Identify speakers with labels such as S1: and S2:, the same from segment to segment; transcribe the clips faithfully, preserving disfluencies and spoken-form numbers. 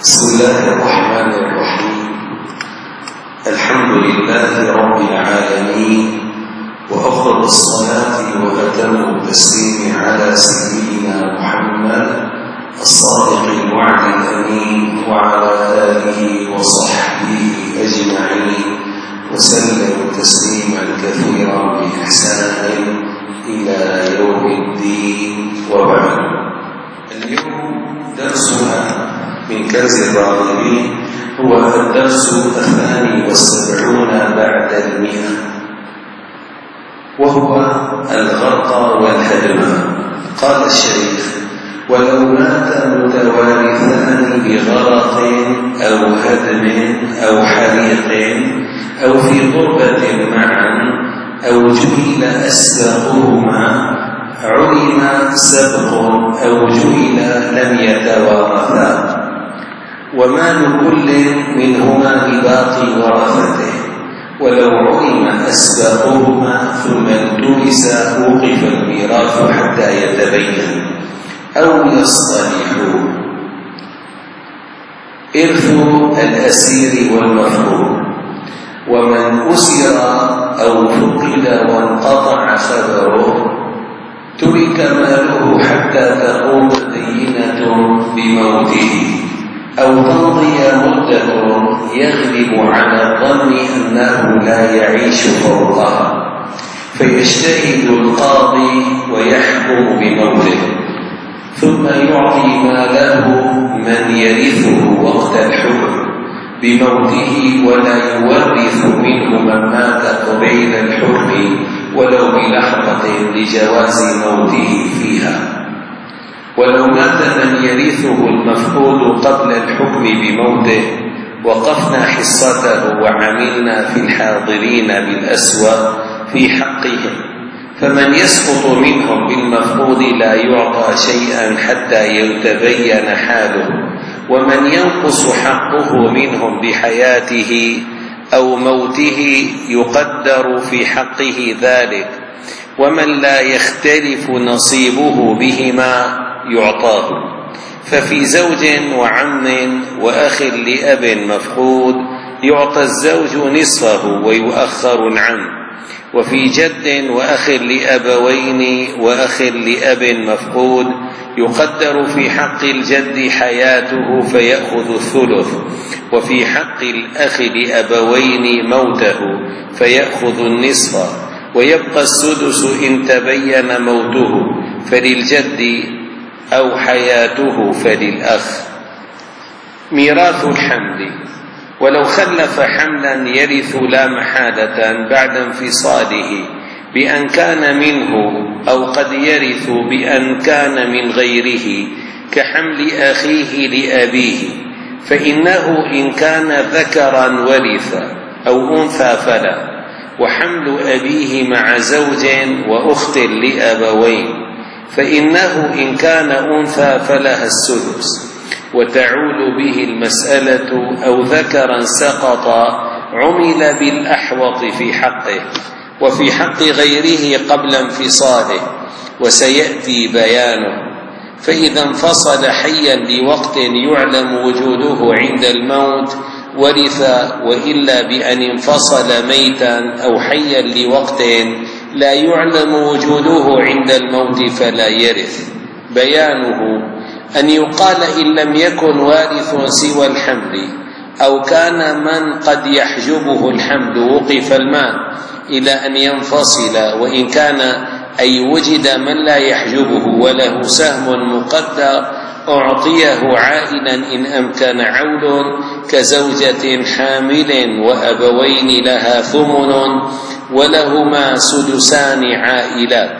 S1: بسم الله الرحمن الرحيم. الحمد لله رب العالمين، وأفضل الصلاة وأتم التسليم على سيدنا محمد الصادق الوعد الأمين وعلى آله وصحبه أجمعين، وسلم تسليما كثيرا بإحسان إلى يوم الدين. وبعد، اليوم درسنا من كنز الراغبين هو الدرس الثاني والسبعون بعد المئة، وهو الغرق والهدم. قال الشيخ: ولو مات متوارثان بغرق أو هدم أو حريق أو في ضربة معا أو جهل أسبقهما علم سبق أو جهل لم يتوارثا، ومال كل منهما بباقي ورثته، ولو علم أسبقهما ثم التمس وقف الميراث حتى يتبين أو يصطلحوا. إرث الأسير والمفقود: ومن أسر أو فقد وانقطع خبره ترك ماله حتى تقوم دينة بموته، أو تمضي مدة يغلب على الظن أنه لا يعيش فوقها، فيجتهد القاضي ويحكم بموته، ثم يعطي ماله من يرثه وقت الحكم بموته، ولا يورث منه من مات قبيل الحكم ولو بلحظة لجواز موته فيها. ولو مات من يرثه المفقود قبل الحكم بموته وقفنا حصته وعملنا في الحاضرين بالأسوأ في حقهم، فمن يسقط منهم بالمفقود لا يعطى شيئا حتى يتبين حاله، ومن ينقص حقه منهم بحياته أو موته يقدر في حقه ذلك، ومن لا يختلف نصيبه بهما يعطاه. ففي زوج وعم وأخ لأب مفقود يعطى الزوج نصفه ويؤخر العم، وفي جد وأخ لأبوين وأخ لأب مفقود يقدر في حق الجد حياته فيأخذ الثلث، وفي حق الأخ لأبوين موته فيأخذ النصف، ويبقى السدس إن تبين موته فللجد أو حياته فللأخ. ميراث الحمل: ولو خلف حملا يرث لا محالة بعد انفصاله بأن كان منه، أو قد يرث بأن كان من غيره، كحمل أخيه لأبيه، فإنه إن كان ذكرا ورث أو أنثى فلا، وحمل أبيه مع زوج وأخت لأبوين، فإنه إن كان أنثى فلها السدس، وتعول به المسألة. أو ذكرا سقط عمل بالأحوط في حقه وفي حق غيره قبل انفصاله، وسيأتي بيانه. فإذا انفصل حيا لوقت يعلم وجوده عند الموت ورث، وإلا بأن انفصل ميتا أو حيا لوقت لا يعلم وجوده عند الموت فلا يرث. بيانه: أن يقال إن لم يكن وارث سوى الحمل، أو كان من قد يحجبه الحمل وقف المال إلى أن ينفصل، وإن كان أي وجد من لا يحجبه وله سهم مقدر أعطيه عائلا إن أمكن عول، كزوجة حامل وأبوين لها ثمن ولهما سدسان عائلات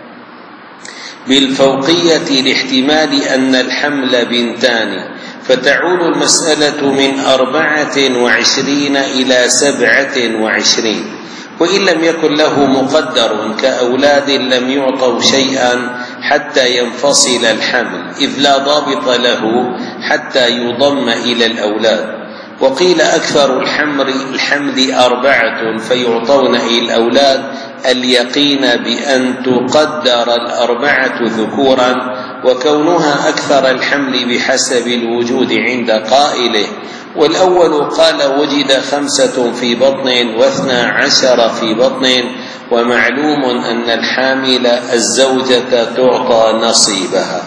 S1: بالفوقية لاحتمال أن الحمل بنتان، فتعول المسألة من أربعة وعشرين إلى سبعة وعشرين. وإن لم يكن له مقدر كأولاد لم يعطوا شيئا حتى ينفصل الحمل، إذ لا ضابط له حتى يضم إلى الأولاد. وقيل أكثر الحمل أربعة فيعطون إلى الأولاد اليقين بأن تقدر الأربعة ذكورا وكونها أكثر الحمل بحسب الوجود عند قائله. والأول قال وجد خمسة في بطن واثنى عشر في بطن، ومعلوم أن الحامل الزوجة تعطى نصيبها.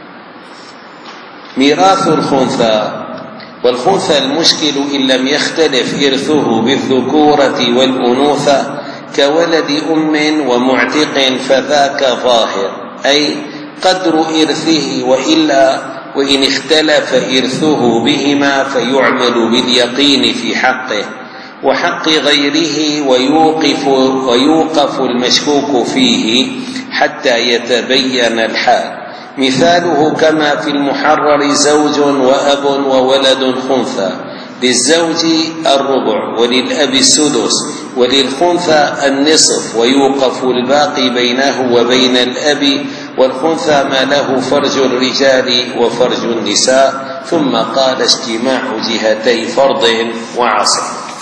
S1: ميراث الخنثى. والخنثى المشكل إن لم يختلف إرثه بالذكورة والأنوثة كولد أم ومعتق فذاك ظاهر، أي قدر إرثه، وإلا وإن اختلف إرثه بهما فيعمل باليقين في حقه وحق غيره، ويوقف, ويوقف المشكوك فيه حتى يتبين الحال. مثاله كما في المحرر زوج وأب وولد خنثى، للزوج الربع وللأب السدس وللخنثى النصف، ويوقف الباقي بينه وبين الأب، والخنثى ما له فرج الرجال وفرج النساء. ثم قال اجتماع جهتي فرض وعصر.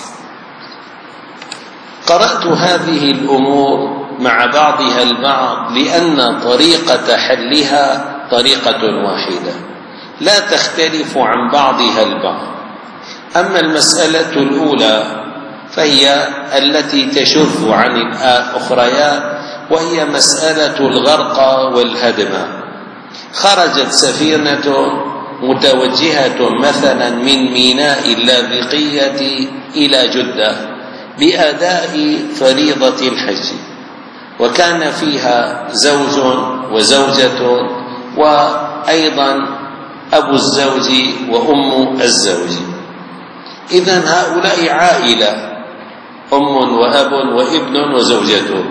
S1: قرأت هذه الأمور مع بعضها البعض لأن طريقة حلها طريقة واحدة لا تختلف عن بعضها البعض. أما المسألة الأولى فهي التي تشذ عن الأخريات، وهي مسألة الغرق والهدم. خرجت سفينة متوجهة مثلا من ميناء اللاذقية إلى جدة بأداء فريضة الحج، وكان فيها زوج وزوجة وأيضا أبو الزوج وأم الزوج. إذن هؤلاء عائلة، أم وأب وابن وزوجته.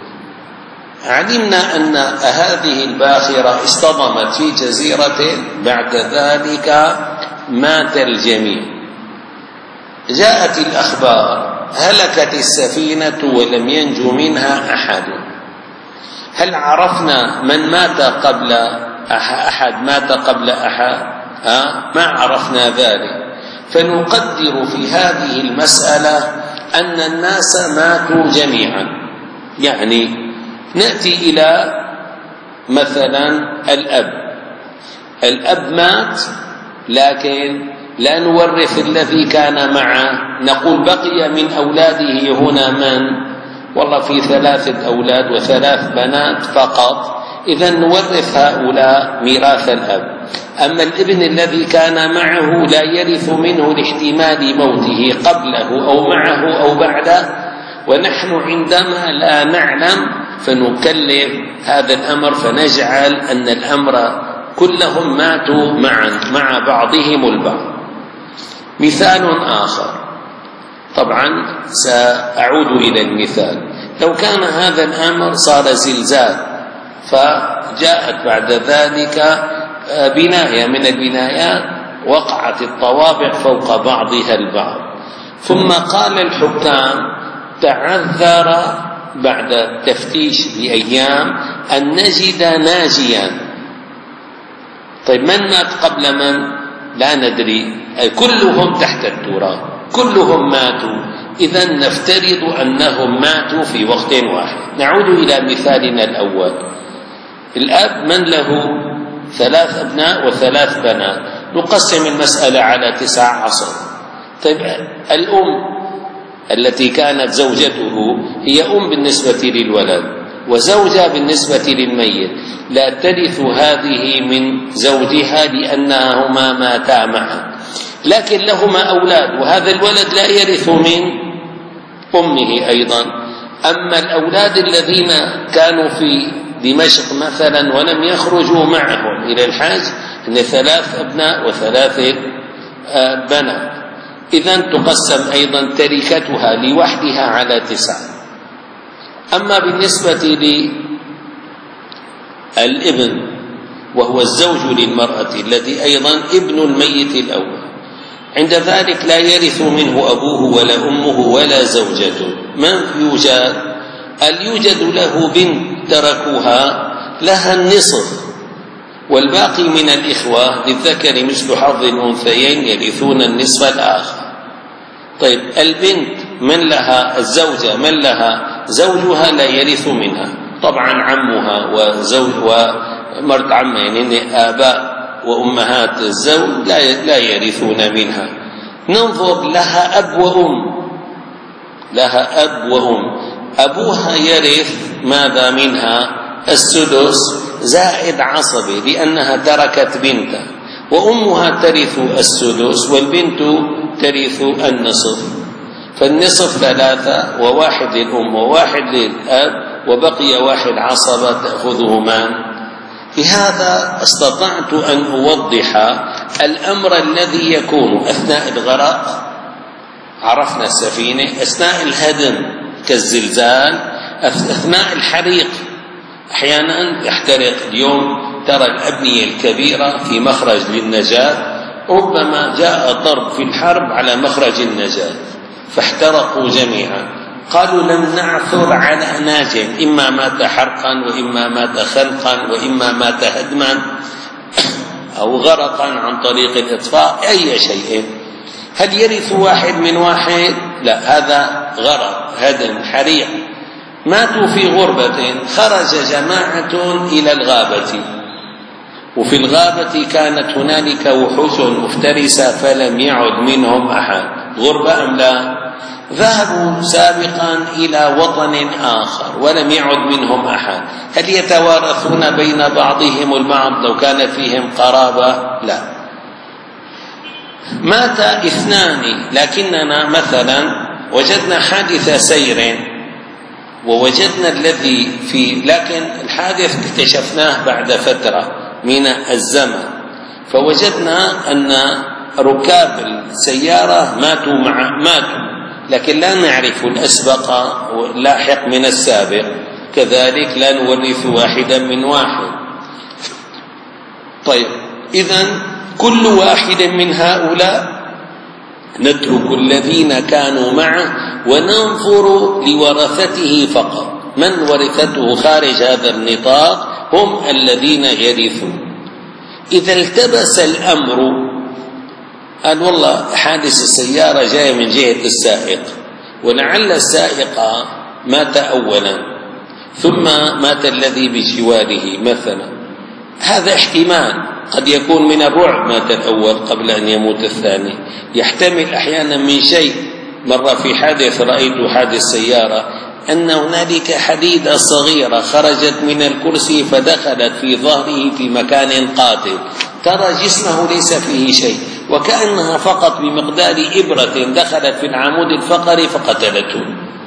S1: علمنا أن هذه الباخرة اصطدمت في جزيرة، بعد ذلك مات الجميع. جاءت الأخبار هلكت السفينة ولم ينجو منها أحد. هل عرفنا من مات قبل أحد مات قبل أحد؟ ها؟ ما عرفنا ذلك. فنقدر في هذه المسألة أن الناس ماتوا جميعا. يعني نأتي إلى مثلا الأب الأب مات، لكن لا نورث الذي كان معه، نقول بقي من أولاده هنا من؟ والله في ثلاثة أولاد وثلاث بنات فقط، إذن نورث هؤلاء ميراث الأب. أما الابن الذي كان معه لا يرث منه لاحتمال موته قبله أو معه أو بعده، ونحن عندما لا نعلم فنكلف هذا الأمر، فنجعل أن الأمر كلهم ماتوا معا مع بعضهم البعض. مثال آخر، طبعا سأعود إلى المثال. لو كان هذا الأمر صار زلزال، فجاءت بعد ذلك بناية من البنايات وقعت الطوابع فوق بعضها البعض، ثم قال الحكام تعذر بعد التفتيش بأيام أن نجد ناجيا. طيب من مات قبل من؟ لا ندري، أي كلهم تحت التراب، كلهم ماتوا. إذن نفترض أنهم ماتوا في وقت واحد. نعود إلى مثالنا الأول. الأب من له ثلاث أبناء وثلاث بنات، نقسم المسألة على تسع عشر. طيب الأم التي كانت زوجته هي أم بالنسبة للولد وزوجة بالنسبة للميت، لا ترث هذه من زوجها لأنهما ماتا معا، لكن لهما أولاد، وهذا الولد لا يرث من أمه أيضا. أما الأولاد الذين كانوا في دمشق مثلا ولم يخرجوا معهم إلى الحج، إن ثلاث أبناء وثلاث بنات، إذن تقسم أيضا تركتها لوحدها على تسعة. أما بالنسبة للابن وهو الزوج للمرأة الذي أيضا ابن الميت الأول، عند ذلك لا يرث منه أبوه ولا أمه ولا زوجته. من يوجد؟ هل يوجد له بنت تركوها لها النصف، والباقي من الإخوة للذكر مثل حظ الأنثيين يرثون النصف الآخر. طيب البنت من لها الزوجة من لها زوجها لا يرث منها، طبعا عمها وزوج مرت عمة يعني آباء وأمهات الزوج لا لا يرثون منها. ننظر لها أب وأم، لها أب وأم، أبوها يرث ماذا منها؟ السدس زائد عصبي لأنها تركت بنتا، وأمها ترث السدس والبنت ترث النصف، فالنصف ثلاثة وواحد للأم وواحد للأب وبقي واحد عصبة تأخذه من؟ بهذا استطعت أن أوضح الأمر الذي يكون أثناء الغرق، عرفنا السفينة، أثناء الهدم كالزلزال، أثناء الحريق أحيانا يحترق. اليوم ترى الأبنية الكبيرة في مخرج للنجاة، ربما جاء ضرب في الحرب على مخرج النجاة فاحترقوا جميعا، قالوا لم نعثر على ناج، إما مات حرقا وإما مات خنقا وإما مات هدما أو غرقا عن طريق الإطفاء، أي شيء. هل يرث واحد من واحد؟ لا، هذا غرق هدم حريق، ماتوا في غربة، خرج جماعة إلى الغابة، وفي الغابة كانت هنالك وحوش مفترسة فلم يعد منهم أحد، غربة أم لا؟ ذهبوا سابقا إلى وطن آخر ولم يعد منهم أحد، هل يتوارثون بين بعضهم البعض لو كان فيهم قرابة؟ لا. مات اثنان، لكننا مثلا وجدنا حادث سير ووجدنا الذي في، لكن الحادث اكتشفناه بعد فترة من الزمن، فوجدنا أن ركاب السيارة ماتوا مع ماتوا لكن لا نعرف الأسبق واللاحق من السابق، كذلك لا نورث واحدا من واحد. طيب، إذن كل واحد من هؤلاء نترك الذين كانوا معه وننظر لورثته فقط، من ورثته خارج هذا النطاق هم الذين يرثون. إذا التبس الأمر، قال والله حادث السيارة جاي من جهة السائق، ولعل السائق مات أولا ثم مات الذي بجواره مثلا، هذا احتمال، قد يكون من الرعب مات الأول قبل أن يموت الثاني، يحتمل أحيانا من شيء. مرة في حادث رأيت حادث سيارة أن هنالك حديدة صغيرة خرجت من الكرسي فدخلت في ظهره في مكان قاتل، ترى جسمه ليس فيه شيء وكأنها فقط بمقدار إبرة دخلت في العمود الفقري فقتلته.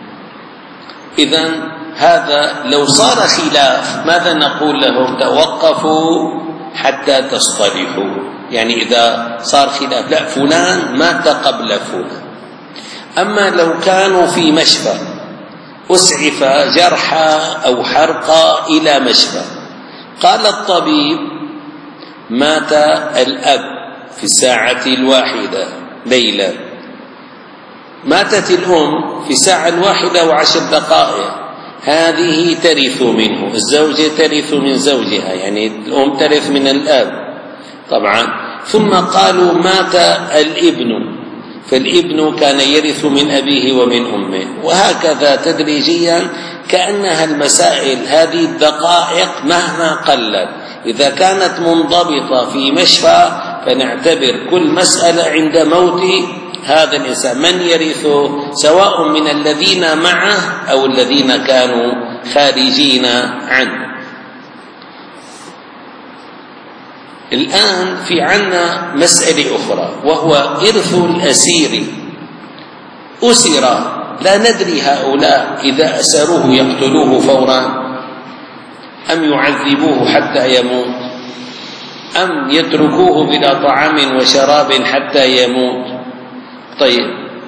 S1: إذن هذا لو صار خلاف ماذا نقول لهم؟ توقفوا حتى تصطلحوا، يعني إذا صار خلاف لا فلان مات قبل فلان. أما لو كانوا في مشفى أسعف جرحى أو حرقى إلى مشفى، قال الطبيب مات الأب في الساعة الواحدة ليلة، ماتت الأم في الساعة الواحدة وعشر دقائق، هذه ترث منه، الزوجة ترث من زوجها، يعني الأم ترث من الأب طبعا. ثم قالوا مات الابن، فالابن كان يرث من أبيه ومن أمه، وهكذا تدريجيا، كأنها المسائل هذه الدقائق مهما قلت إذا كانت منضبطة في مشفى فنعتبر كل مسألة عند موت هذا الإنسان من يرثه، سواء من الذين معه أو الذين كانوا خارجين عنه. الآن في عنا مسألة أخرى وهو إرث الأسير. أسر، لا ندري هؤلاء إذا أسروه يقتلوه فورا أم يعذبوه حتى يموت أم يتركوه بلا طعام وشراب حتى يموت. طيب،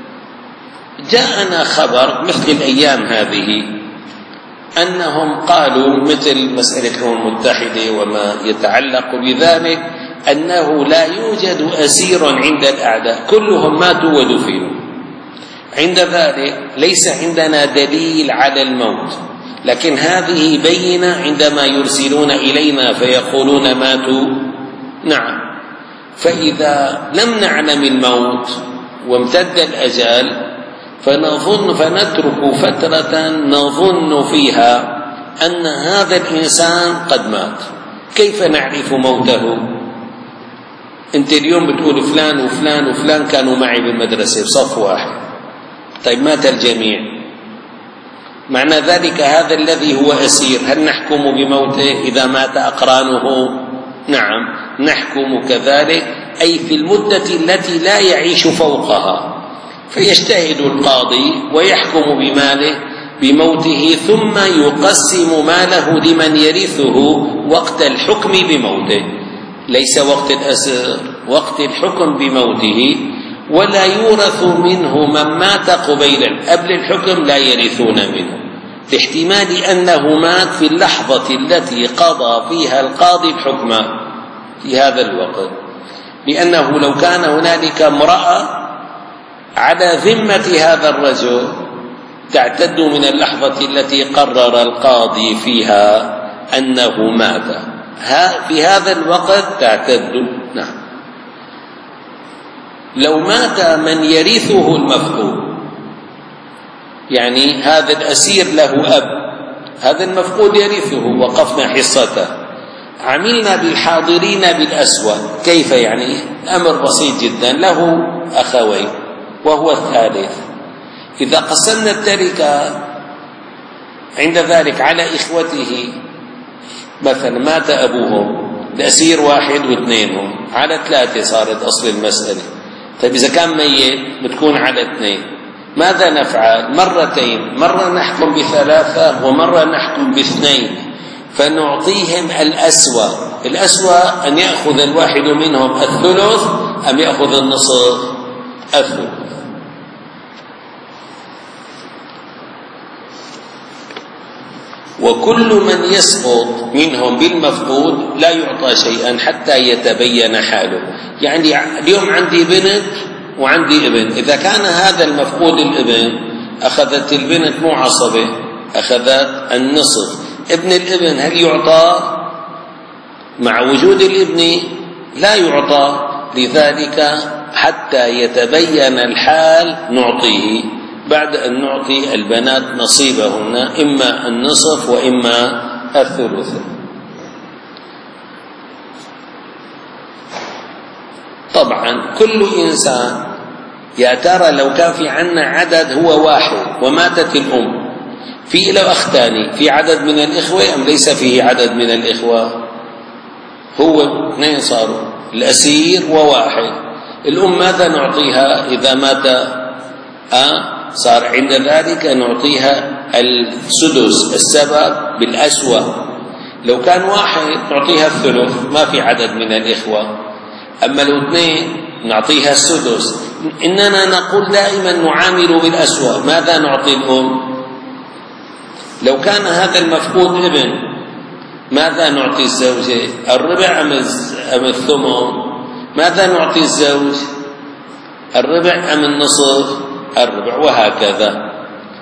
S1: جاءنا خبر مثل الأيام هذه أنهم قالوا مثل مسألة الأمم المتحدة وما يتعلق بذلك أنه لا يوجد أسير عند الأعداء، كلهم ماتوا ودفنوا. عند ذلك ليس عندنا دليل على الموت، لكن هذه بينة عندما يرسلون إلينا فيقولون ماتوا. نعم، فإذا لم نعلم الموت وامتد الأجال فنظن فنترك فترة نظن فيها أن هذا الإنسان قد مات. كيف نعرف موته؟ أنت اليوم بتقول فلان وفلان وفلان كانوا معي بالمدرسة بصف واحد، طيب مات الجميع، معنى ذلك هذا الذي هو أسير هل نحكم بموته إذا مات أقرانه؟ نعم نحكم كذلك، أي في المدة التي لا يعيش فوقها، فيجتهد القاضي ويحكم بماله بموته، ثم يقسم ماله لمن يرثه وقت الحكم بموته، ليس وقت الأسر، وقت الحكم بموته، ولا يورث منه من مات قبيلا، قبل الحكم لا يرثون منه، لاحتمال أنه مات في اللحظة التي قضى فيها القاضي الحكم في هذا الوقت، لأنه لو كان هنالك امرأة على ذمة هذا الرجل تعتد من اللحظة التي قرر القاضي فيها أنه مات، في هذا الوقت تعتد. نعم. لو مات من يرثه المفقود، يعني هذا الأسير له أب، هذا المفقود يرثه، وقفنا حصته، عملنا بالحاضرين بالأسوأ، كيف يعني؟ أمر بسيط جدا، له أخوين وهو الثالث، إذا قسمنا التركة عند ذلك على إخوته، مثلا مات أبوهم، الأسير واحد واثنينهم، على ثلاثة صارت أصل المسألة، طيب إذا كان ميت بتكون على اثنين، ماذا نفعل؟ مرتين، مرة نحكم بثلاثة ومرة نحكم باثنين، فنعطيهم الأسوأ، الأسوأ أن يأخذ الواحد منهم الثلث أم يأخذ النصف؟ الثلث. وكل من يسقط منهم بالمفقود لا يعطى شيئا حتى يتبين حاله، يعني اليوم عندي بنت وعندي ابن، إذا كان هذا المفقود الابن أخذت البنت مو عصبة، أخذت النصف، ابن الابن هل يعطى؟ مع وجود الابن لا يعطى، لذلك حتى يتبين الحال نعطيه، بعد أن نعطي البنات نصيبهن، إما النصف وإما الثلث. طبعا كل إنسان، يا ترى لو كان في عنا عدد هو واحد وماتت الأم، في له أخ ثاني، في عدد من الإخوة أم ليس فيه عدد من الإخوة؟ هو اثنين صاروا، الأسير وواحد، الأم ماذا نعطيها إذا مات؟ أه؟ صار عند ذلك نعطيها السدس، السبب بالأسوأ، لو كان واحد نعطيها الثلث ما في عدد من الإخوة، أما لو اثنين نعطيها السدس. إننا نقول دائما نعامل بالأسوأ، ماذا نعطي الأم؟ لو كان هذا المفقود ابن ماذا نعطي الزوجة؟ الربع أم الثمن؟ ماذا نعطي الزوج؟ الربع أم النصف؟ الربع، وهكذا.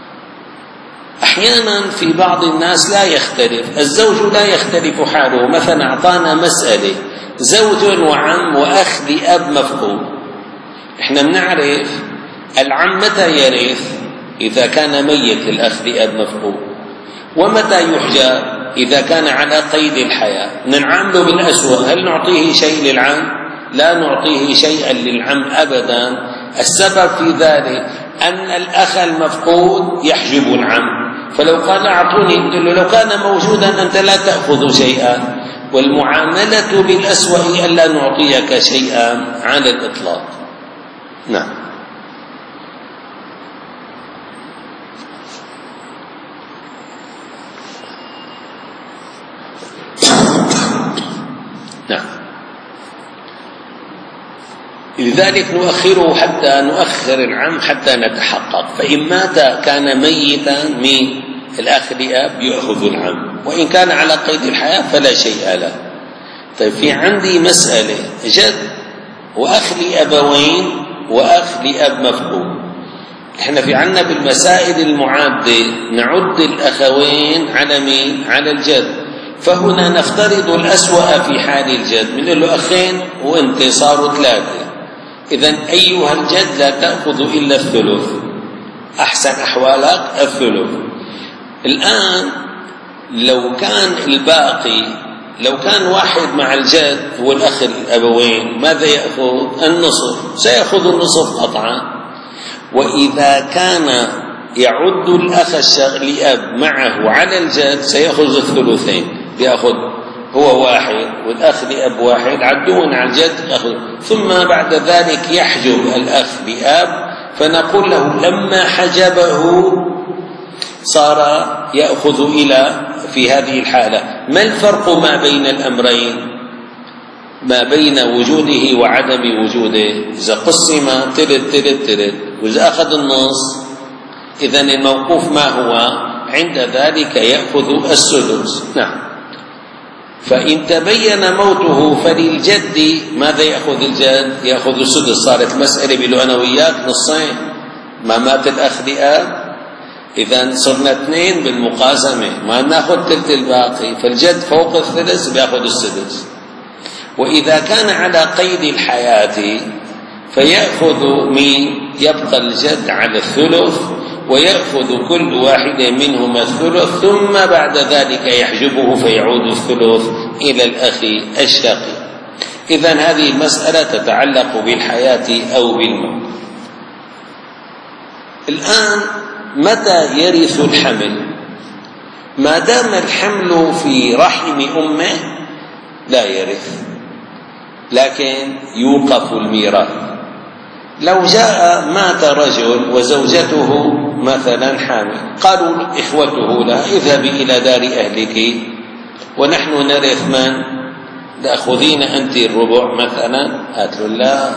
S1: أحيانا في بعض الناس لا يختلف، الزوج لا يختلف حاله، مثلا أعطانا مسألة زوج وعم وأخ لأب مفقود، إحنا بنعرف العم متى يرث؟ إذا كان ميت الأخ لأب مفقود، ومتى يحجب؟ إذا كان على قيد الحياة. نعامله بالأسوأ، هل نعطيه شيء للعم؟ لا نعطيه شيئا للعم أبدا، السبب في ذلك أن الأخ المفقود يحجب العم، فلو قال أعطوني لو كان موجودا أنت لا تأخذ شيئا، والمعاملة بالأسوأ ألا نعطيك شيئا على الإطلاق. نعم. نعم. لذلك نؤخره حتى نؤخر العم حتى نتحقق، فإن مات كان ميتا من الأخ لأب يأخذ العم، وإن كان على قيد الحياة فلا شيء له. طيب في عندي مسألة جد وأخ لأبوين وأخ لأب مفقود، احنا في عنا بالمسائل المعادة نعد الأخوين على مين؟ على الجد، فهنا نفترض الأسوأ في حال الجد، من له أخين وأنت صاروا ثلاثة، إذن أيها الجد لا تأخذ إلا الثلث، أحسن أحوالك الثلث. الآن لو كان الباقي لو كان واحد مع الجد هو الأخ الأبوين ماذا يأخذ؟ النصف، سيأخذ النصف قطعا. وإذا كان يعد الأخ لأب معه على الجد سيأخذ الثلثين، يأخذ هو واحد والأخ لأب واحد، عدون على الجد أخذ. ثم بعد ذلك يحجب الأخ لأب، فنقول له لما حجبه صار يأخذ إلى في هذه الحالة. ما الفرق ما بين الأمرين؟ ما بين وجوده وعدم وجوده. إذا قسم تلت تلت تلت، وإذا أخذ النص إذن الموقوف ما هو؟ عند ذلك يأخذ السدس. نعم. فإن تبين موته فللجد ماذا يأخذ الجد؟ يأخذ السدس. صارت المسألة بلو أنا وياك نصين، ما مات الأخ لأب، إذن صرنا اثنين بالمقاسمة، ما نأخذ تلت الباقي، فالجد فوق الثلث بيأخذ السدس. وإذا كان على قيد الحياة فيأخذ مين؟ يبقى الجد على الثلث، ويأخذ كل واحد منهما الثلث، ثم بعد ذلك يحجبه فيعود الثلث إلى الأخ الشقيق. إذن هذه المسألة تتعلق بالحياة أو بالموت. الآن متى يرث الحمل؟ ما دام الحمل في رحم أمه لا يرث، لكن يوقف الميراث. لو جاء مات رجل وزوجته مثلا حامل، قالوا إخوته لا اذهبي إلى دار أهلك ونحن نرث من؟ تأخذين أنت الربع مثلا. قالت له لا،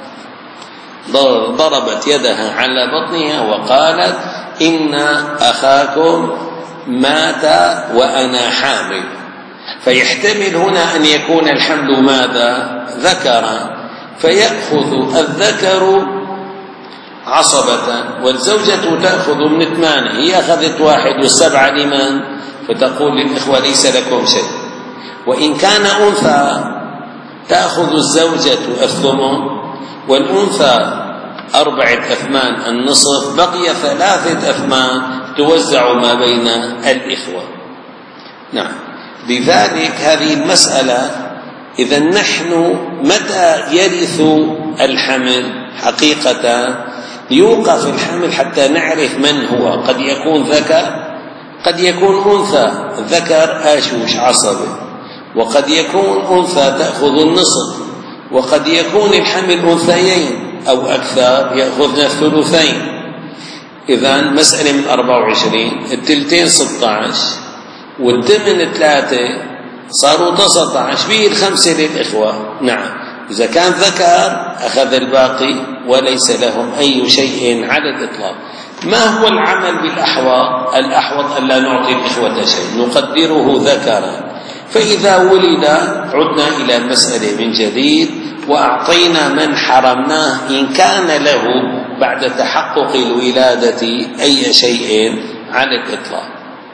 S1: ضربت يدها على بطنها وقالت إن أخاكم مات وأنا حامل. فيحتمل هنا أن يكون الحمل ماذا؟ ذكرا، فيأخذ الذكر عصبة والزوجة تأخذ من اثمان. هي أخذت واحد والسبعة لمن؟ فتقول للإخوة ليس لكم شيء. وإن كان أنثى تأخذ الزوجة الثمن، والأنثى أربعة أثمان النصف، بقي ثلاثة أثمان توزع ما بين الإخوة. نعم. لذلك هذه المسألة، إذا نحن متى يرث الحمل؟ حقيقة يوقف الحمل حتى نعرف من هو. قد يكون ذكر، قد يكون أنثى ذكر آشوش عصبي، وقد يكون أنثى تأخذ النصف، وقد يكون الحمل أنثيين أو أكثر يأخذن الثلثين. إذن مسألة من أربعة وعشرين، التلتين ستة عشر والثمن ثلاثة صاروا تسعة عشر، به الخمسة للإخوة. نعم. إذا كان ذكر أخذ الباقي وليس لهم أي شيء على الإطلاق. ما هو العمل بالأحوط؟ الأحوط أن لا نعطي الإخوة شيء، نقدره ذكرا. فإذا ولد عدنا إلى المسألة من جديد وأعطينا من حرمناه إن كان له بعد تحقق الولادة أي شيء على الإطلاق.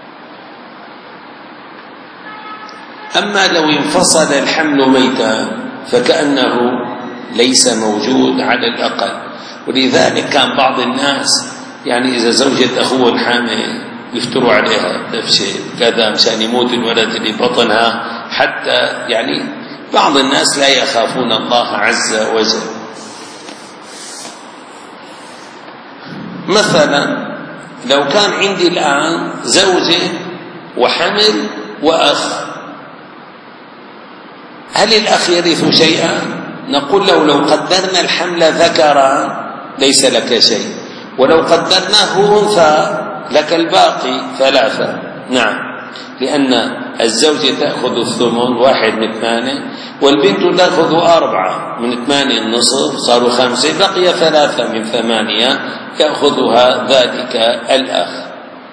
S1: أما لو انفصل الحمل ميتا فكأنه ليس موجود على الأقل. ولذلك كان بعض الناس يعني إذا زوجة أخوه حامل يفتروا عليها دفشة كذا مشان يموت الولد اللي بطنها، حتى يعني بعض الناس لا يخافون الله عز وجل. مثلا لو كان عندي الآن زوجة وحمل وأخ، هل الأخ يرث شيئا؟ نقول له لو قدرنا الحمل ذكرا ليس لك شيء، ولو قدرناه أنثى لك الباقي ثلاثة. نعم. لأن الزوجة تأخذ الثمن واحد من ثمانية، والبنت تأخذ أربعة من ثمانية النصف، صاروا خمسة، بقي ثلاثة من ثمانية يأخذها ذلك الأخ.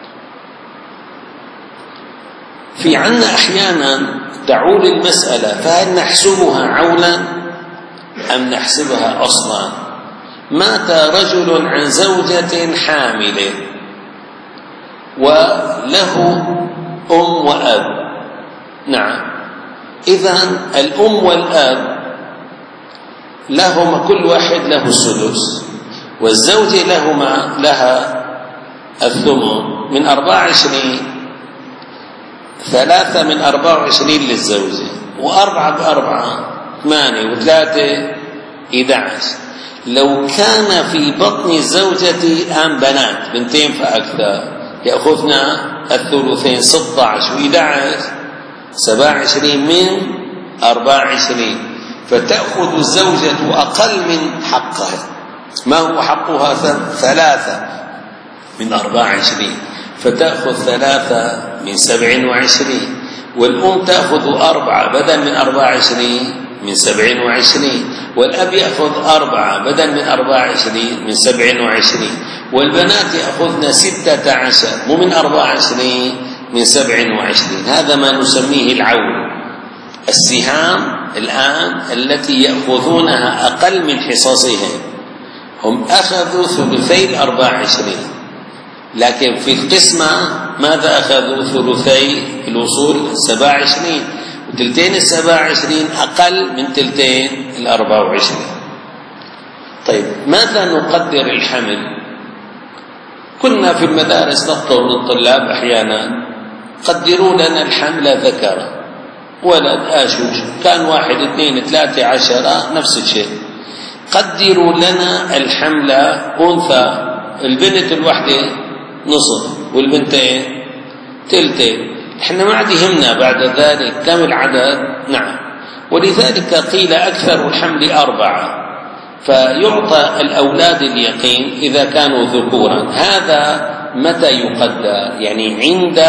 S1: في عنا أحيانا تعول المسألة، فهل نحسبها عولا أم نحسبها أصلا؟ مات رجل عن زوجة حاملة وله أم وأب. نعم. إذن الأم والأب لهما كل واحد له السدس، والزوجة لهما لها الثمن من أربعة وعشرين. ثلاثة من أربعة وعشرين للزوجة، وأربعة بأربعة ثمانية، وثلاثة إحدى عشر. لو كان في بطن الزوجة آن بنات بنتين فأكثر يأخذنا الثلثين ستة عشر وإحدى عشر سبعة وعشرين من أربعة وعشرين، فتأخذ الزوجة أقل من حقها. ما هو حقها؟ ثلاثة من أربعة وعشرين، فتأخذ ثلاثة من سبع وعشرين، والأم تأخذ أربعة بدل من أربعة وعشرين من سبع وعشرين، والأب يأخذ أربعة بدل من أربعة وعشرين من سبع وعشرين، والبنات يأخذن ستة عشر مو من أربعة وعشرين من سبع وعشرين. هذا ما نسميه العول. السهام الآن التي يأخذونها أقل من حصصهم، هم أخذوا ثلثي الأربعة وعشرين، لكن في القسمة ماذا أخذوا؟ ثلثي الوصول السبع وعشرين، وتلتين السبع وعشرين أقل من تلتين الأربع وعشرين. طيب ماذا نقدر الحمل؟ كنا في المدارس نطلب للطلاب أحيانا قدروا لنا الحمل ذكرا ولد آشوش، كان واحد اثنين ثلاثة عشرة نفس الشيء. قدروا لنا الحمل أنثى، البنت الوحدة نصف والبنتين تلتين. احنا ما عاد يهمنا بعد ذلك كم العدد. نعم، ولذلك قيل أكثر الحمل أربعة، فيعطى الأولاد اليقين إذا كانوا ذكورا. هذا متى يقدر؟ يعني عند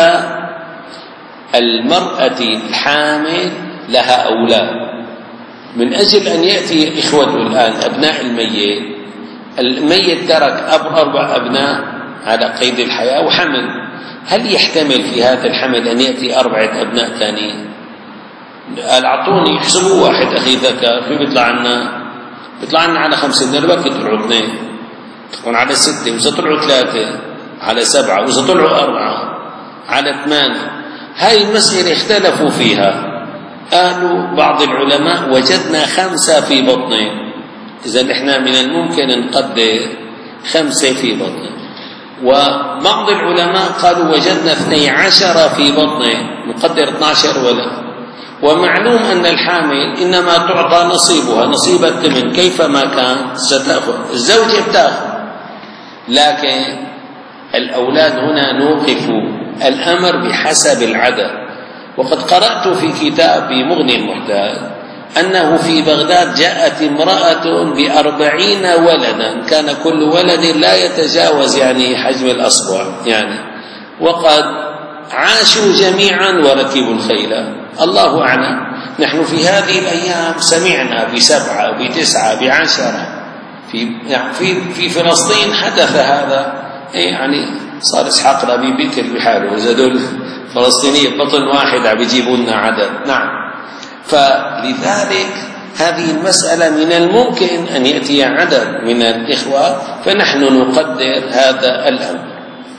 S1: المرأة الحامل لها أولاد، من أجل أن يأتي إخوته الآن أبناء الميت، الميت ترك أب أربع أبناء على قيد الحياة وحمل، هل يحتمل في هذا الحمل أن يأتي أربعة أبناء ثانيين؟ قال أعطوني يحسبوا واحد أخي ذكر، في بيطلع عنا بيطلع عنا على خمسة، من الوقت طلعوا اثنين، تكون على ستة، وإذا طلعوا ثلاثة على سبعة، وإذا طلعوا أربعة على ثمانية. هاي المسألة اختلفوا فيها. قالوا بعض العلماء وجدنا خمسة في بطنه، إذا إحنا من الممكن نقدر خمسة في بطنه. وبعض العلماء قالوا وجدنا اثني عشر في بطنه، نقدر اثني عشر ولد. ومعلوم أن الحامل إنما تعطى نصيبها، نصيب الثمن كيفما كان ستأخذ، الزوجة بتأخذ، لكن الأولاد هنا نوقفوا الأمر بحسب العدد. وقد قرأت في كتاب مغني المحتاج أنه في بغداد جاءت امرأة بأربعين ولدا، كان كل ولد لا يتجاوز يعني حجم الأصبع يعني، وقد عاشوا جميعا وركبوا الخيل. الله أعلم. نحن في هذه الأيام سمعنا بسبعة بتسعة بعشرة في يعني في في فلسطين حدث هذا، يعني صار إسحاق ربي بكر بحاله، وزادوا فلسطينية بطن واحد عم يجيبوا لنا عدد. نعم، فلذلك هذه المسألة من الممكن أن يأتي عدد من الإخوة، فنحن نقدر هذا الأمر.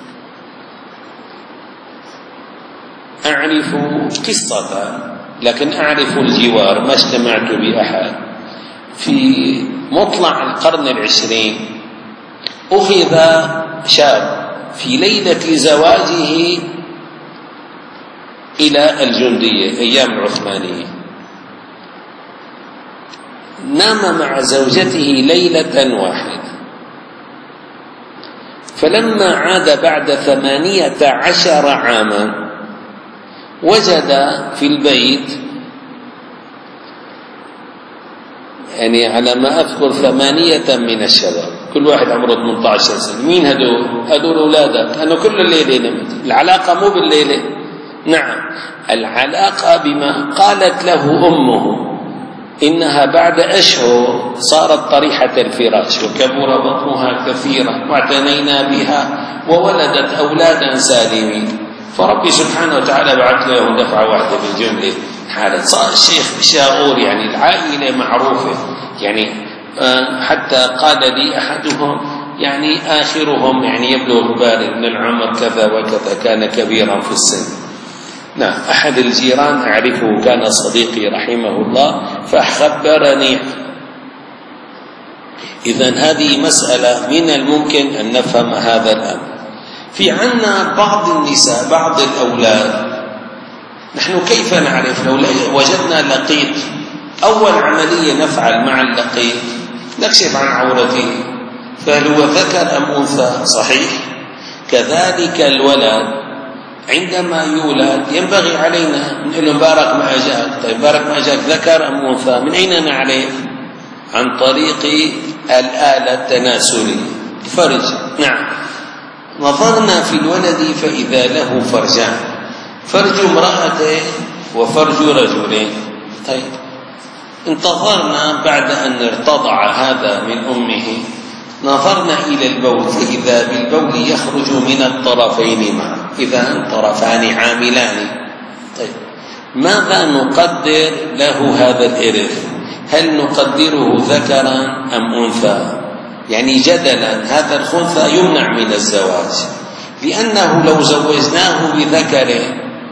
S1: أعرف قصة، لكن أعرف الجوار، ما اجتمعت بأحد. في مطلع القرن العشرين أخذ شاب في ليلة زواجه إلى الجندية أيام العثمانية، نام مع زوجته ليلة واحدة، فلما عاد بعد ثمانية عشر عاما وجد في البيت يعني على ما أذكر ثمانية من الشباب، كل واحد عمره ثمانية عشر سنة. مين هدول؟ هدول أولادك. أنا كل الليلة نمت. العلاقة مو بالليلة، نعم، العلاقة بما قالت له أمه إنها بعد أشهر صارت طريحة الفراش وكبر بطنها كثيرا واعتنينا بها وولدت أولادا سالمين. فربي سبحانه وتعالى بعث له دفعة واحدة بالجملة حالة. صار الشيخ شاغور، يعني العائلة معروفة، يعني حتى قال لي أحدهم يعني آخرهم يعني يبلغ بالغ من العمر كذا وكذا، كان كبيرا في السن. نعم، أحد الجيران أعرفه كان صديقي رحمه الله فخبرني. إذن هذه مسألة من الممكن أن نفهم هذا الأمر. في عنا بعض النساء، بعض الأولاد نحن كيف نعرف؟ لو وجدنا لقيط، أول عملية نفعل مع اللقيط نكشف عن عورته، فهل هو ذكر أم أنثى؟ صحيح. كذلك الولد عندما يولد ينبغي علينا نقول له بارك ما أجاك. طيب بارك ما أجاك ذكر أم أنثى؟ من أين نعرف؟ عن طريق الآلة التناسلية، فرج. نعم، نظرنا في الولد فإذا له فرجان، فرج امرأة وفرج رجل. طيب انتظرنا بعد أن ارتضع هذا من أمه، نظرنا إلى البول فإذا بالبول يخرج من الطرفين معا، إذا طرفان عاملان. طيب ماذا نقدر له هذا الإرث؟ هل نقدره ذكرا أم أنثى؟ يعني جدلا هذا الخنثى يمنع من الزواج، لأنه لو زوجناه بذكر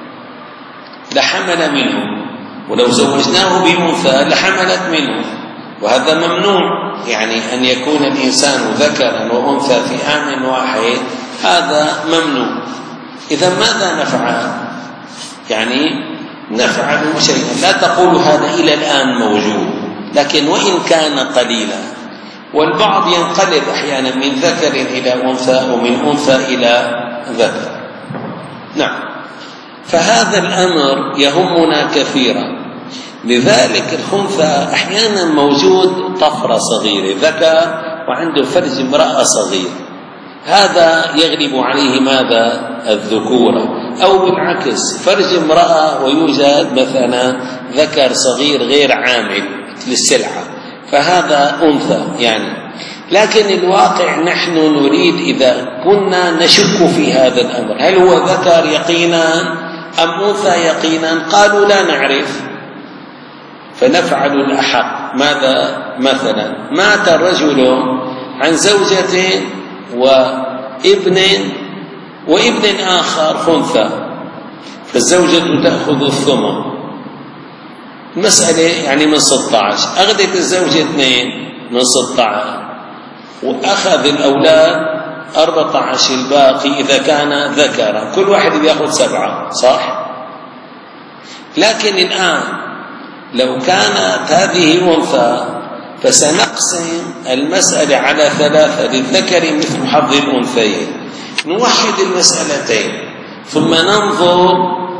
S1: لحمل منه، ولو زوجناه بأنثى لحملت منه، وهذا ممنوع. يعني أن يكون الإنسان ذكرا وأنثى في آن واحد هذا ممنوع. إذا ماذا نفعل؟ يعني نفعل شيئا، لا تقول هذا إلى الآن موجود، لكن وإن كان قليلا، والبعض ينقلب أحيانا من ذكر إلى أنثى ومن أنثى إلى ذكر. نعم، فهذا الأمر يهمنا كثيرا. لذلك الخنثى أحيانا موجود طفرة صغيرة ذكر وعنده فرج امرأة صغير، هذا يغلب عليه ماذا؟ الذكورة. أو بالعكس فرج امرأة ويوجد مثلا ذكر صغير غير عامل للسلعة، فهذا أنثى يعني. لكن الواقع نحن نريد إذا كنا نشك في هذا الأمر هل هو ذكر يقينا أم أنثى يقينا، قالوا لا نعرف، فنفعل الأحق. ماذا؟ مثلا مات الرجل عن زوجة وابن وابن آخر خنثى، فالزوجة تأخذ الثمن، المسألة يعني من ستة عشر، أخذت الزوجة اثنين من ستة عشر، وأخذ الأولاد أربعة عشر الباقي إذا كان ذكرا، كل واحد بيأخذ سبعة، صح؟ لكن الآن لو كانت هذه أنثى فسنقسم المسألة على ثلاثة، للذكر مثل حظ الأنثيين، نوحد المسألتين ثم ننظر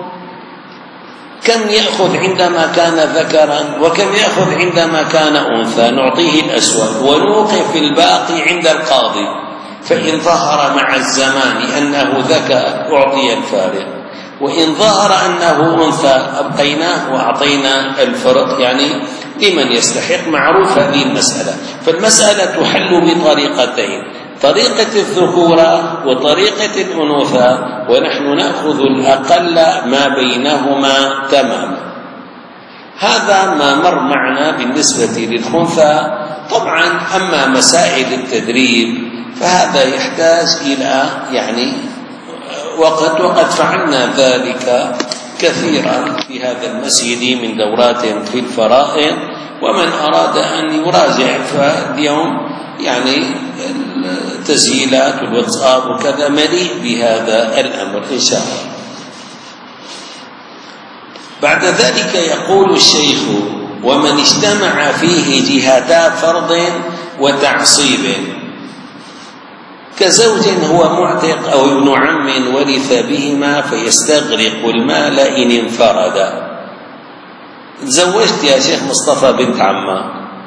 S1: كم يأخذ عندما كان ذكرا وكم يأخذ عندما كان أنثى، نعطيه الأسود ونوقف الباقي عند القاضي، فإن ظهر مع الزمان أنه ذكر أعطي الفارق، وإن ظهر أنه أنثى أبقيناه وأعطينا الفرق، يعني لمن يستحق. معروف هذه المسألة. فالمسألة تحل بطريقتين، طريقة الذكورة وطريقة الأنوثة، ونحن نأخذ الأقل ما بينهما تماما. هذا ما مر معنا بالنسبة للخنثى. طبعا أما مسائل التدريب فهذا يحتاج إلى يعني وقت، وقد فعلنا ذلك كثيرا في هذا المسجد من دورات في الفرائض، ومن أراد أن يراجع فاليوم يعني التسجيلات والواتساب وكذا مليء بهذا الأمر إن شاء الله. بعد ذلك يقول الشيخ: ومن اجتمع فيه جهتا فرض وتعصيب، كزوج هو معتق أو ابن عم ورث بهما فيستغرق المال إن انفرد. تزوجت يا شيخ مصطفى بنت عمك،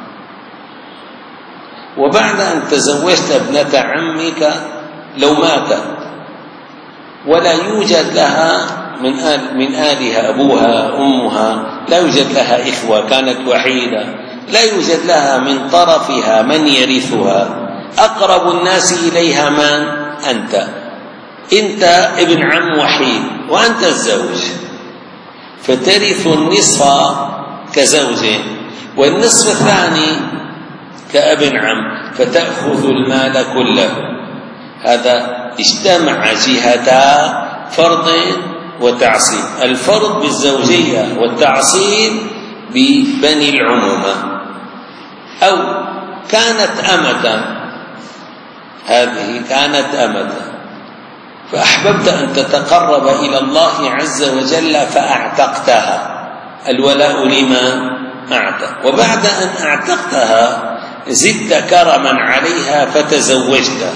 S1: وبعد أن تزوجت ابنة عمك لو ماتت ولا يوجد لها من آل من آلها أبوها أمها، لا يوجد لها إخوة، كانت وحيدة، لا يوجد لها من طرفها من يرثها، أقرب الناس إليها من؟ أنت أنت ابن عم وحيد وأنت الزوج، فترث النصف كزوج والنصف الثاني كابن عم، فتأخذ المال كله. هذا اجتمع جهتا فرض وتعصيب، الفرض بالزوجية والتعصيب ببني العمومة. أو كانت أمة، هذه كانت أمة فأحببت أن تتقرب إلى الله عز وجل فأعتقتها، الولاء لما أعتق، وبعد أن أعتقتها زدت كرما عليها فتزوجتها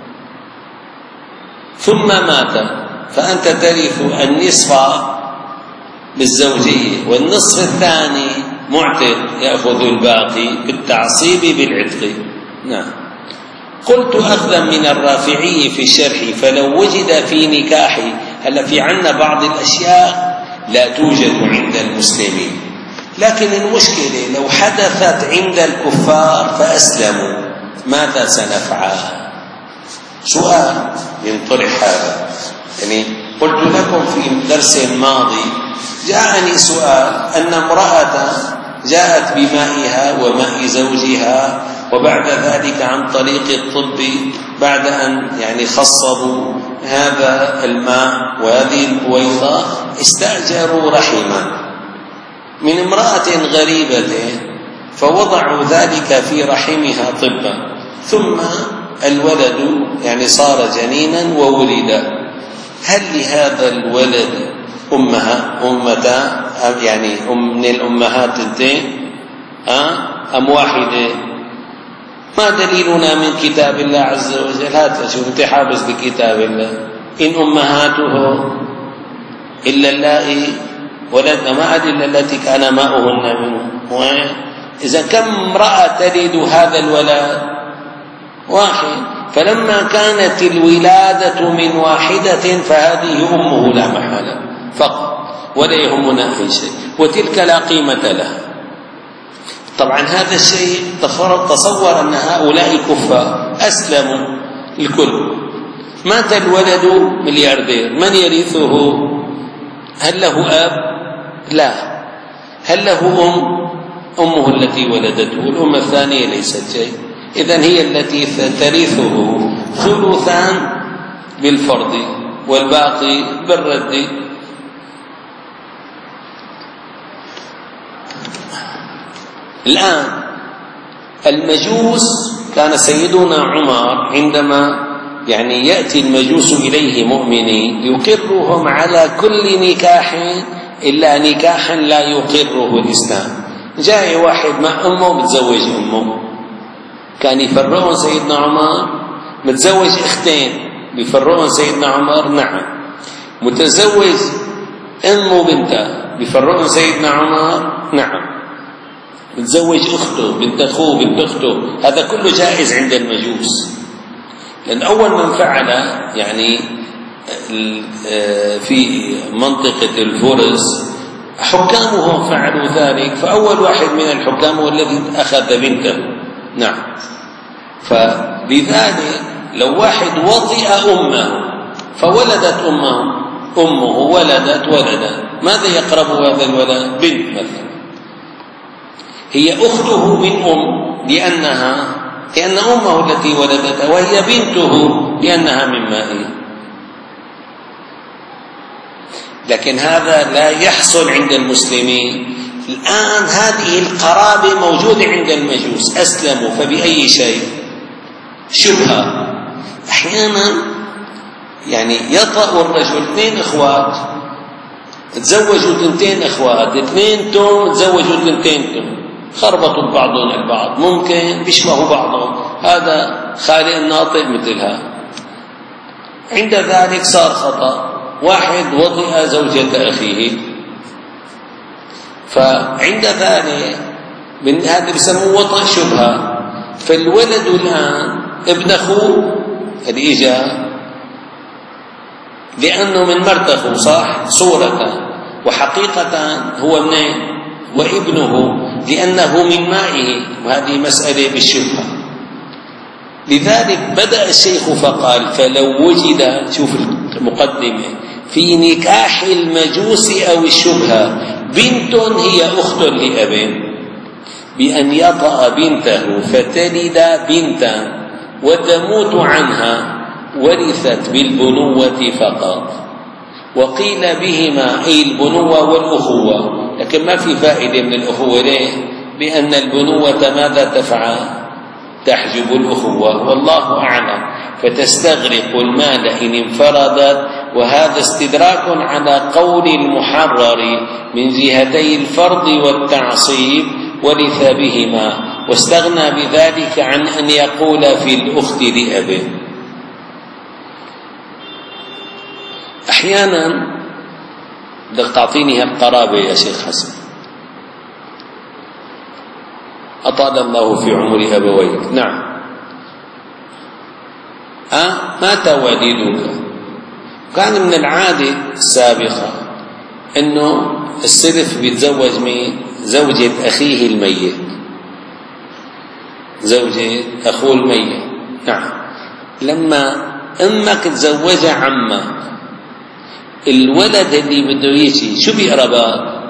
S1: ثم مات، فأنت ترث النصف بالزوجية، والنصف الثاني معتق يأخذ الباقي بالتعصيب بالعتق. نعم. قلت أخذا من الرافعي في الشرح: فلو وجد في نكاح، هلا في عنا بعض الأشياء لا توجد عند المسلمين، لكن المشكلة لو حدثت عند الكفار فأسلموا ماذا سنفعل؟ سؤال ينطرح هذا. يعني قلت لكم في درس ماضي جاءني سؤال أن امرأة جاءت بمائها وماء زوجها، وبعد ذلك عن طريق الطب بعد أن يعني خصبوا هذا الماء وهذه البويضة استأجروا رحما من امرأة غريبة فوضعوا ذلك في رحمها طبا، ثم الولد يعني صار جنينا وولد. هل لهذا الولد أمها أمتا يعني أم من الأمهات اثنتين أم واحدة؟ ما دليلنا من كتاب الله عز وجل؟ هات شوف انت حافظ بكتاب الله: إن أمهاته إلا اللائي ولدنا، ما أدل التي كان ماؤهن منه. إذا كم امرأة تلد هذا الولد؟ واحد. فلما كانت الولادة من واحدة فهذه أمه لا محالة فقط، ولا يهمنا أي شيء، وتلك لا قيمة لها. طبعا هذا الشيء تصور أن هؤلاء كفار أسلموا الكل، مات الولد ملياردير، من يرثه؟ هل له أب؟ لا. هل له أم؟ أمه التي ولدته، الأم الثانية ليست شيء، إذن هي التي ترثه ثلثان بالفرض والباقي بالرد. الآن المجوس كان سيدنا عمر عندما يعني يأتي المجوس إليه مؤمنين يقرهم على كل نكاح إلا نكاحا لا يقره الإسلام. جاء واحد مع أمه متزوج أمه، كان يفرقون سيدنا عمر، متزوج اختين بيفرقون سيدنا عمر، نعم. متزوج أمه بنته بيفرقون سيدنا عمر، نعم. متزوج أخته بنت أخوه بنت أخته، هذا كله جائز عند المجوس. لأن أول من فعل يعني في منطقة الفرس حكامهم فعلوا ذلك، فأول واحد من الحكام هو الذي أخذ بنته، نعم. فلذلك لو واحد وطئ أمه فولدت أمه أمه ولدت ولدا، ماذا يقرب هذا الولد؟ بنت مثلا، هي أخته من أم لأنها لأن أمه التي ولدتها، وهي بنته لأنها من مائه. لكن هذا لا يحصل عند المسلمين. الآن هذه القرابة موجودة عند المجوس، أسلموا فبأي شيء؟ شبهة. أحيانا يعني يطأ الرجل اثنين إخوات تزوجوا تنتين إخوات، اثنين توم تزوجوا تنتين توم، خربطوا بعضهم البعض، ممكن بيشبهوا بعضهم، هذا خالق الناطق مثلها. عند ذلك صار خطأ، واحد وطئ زوجة أخيه، فعند ذلك هذا بيسموه وطئ شبهة. فالولد الآن ابن أخوه اللي إجا لأنه من مرت أخوه صح صورة، وحقيقة هو منين؟ وابنه لأنه من مائه، وهذه مسألة بالشبهة. لذلك بدأ الشيخ فقال: فلو وجد، شوف المقدمة، في نكاح المجوس أو الشبهة بنت هي أخت لأب، بأن يطأ بنته فتلد بنتا وتموت عنها، ورثت بالبنوة فقط. وقيل بهما أي البنوة والأخوة، لكن ما في فائدة من الأخوة. ليه؟ بأن البنوة ماذا تفعل؟ تحجب الأخوة، والله أعلم. فتستغرق المال إن انفردت، وهذا استدراك على قول المحرر من جهتي الفرض والتعصيب ورث بهما، واستغنى بذلك عن أن يقول في الأخت لأبه. أحيانا بدك تعطيني هالقرابة يا شيخ حسن، أطال الله في عمر أبويك، نعم، أه؟ مات والدك، كان من العادة السابقة أنه السلف بيتزوج من زوجة أخيه الميت، زوجة أخوه الميت، نعم. لما أمك تزوج عمك، الولد اللي بده يجي شو بيقربك؟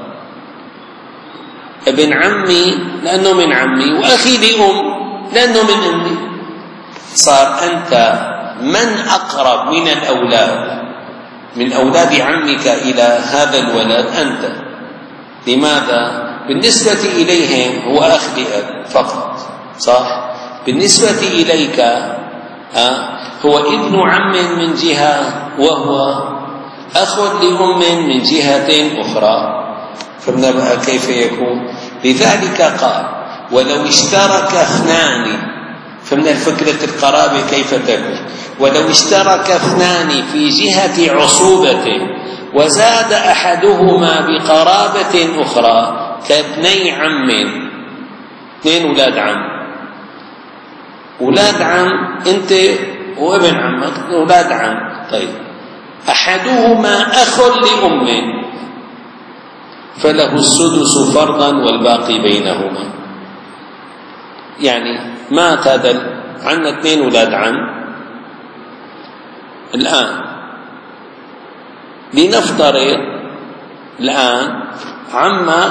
S1: ابن عمي لأنه من عمي، وأخي لأم لأنه من أمي. صار أنت من أقرب من الأولاد، من أولاد عمك إلى هذا الولد أنت. لماذا؟ بالنسبة إليهم هو أخ لأب فقط، صح؟ بالنسبة إليك أه هو ابن عم من جهة، وهو أخ لأم من جهة أخرى. فمن بقى كيف يكون؟ لذلك قال ولو اشترك اثنان، فمن الفكرة القرابة كيف تكون؟ ولو اشترك اثنان في جهة عصوبة وزاد أحدهما بقرابة أخرى كابني عم، اثنين أولاد عم، أولاد عم أنت وابن عمك أولاد عم، طيب أحدهما أخ لأم فله السدس فرضا والباقي بينهما. يعني مات هذا، عندنا اثنين أولاد عم الآن، لنفترض الآن عمك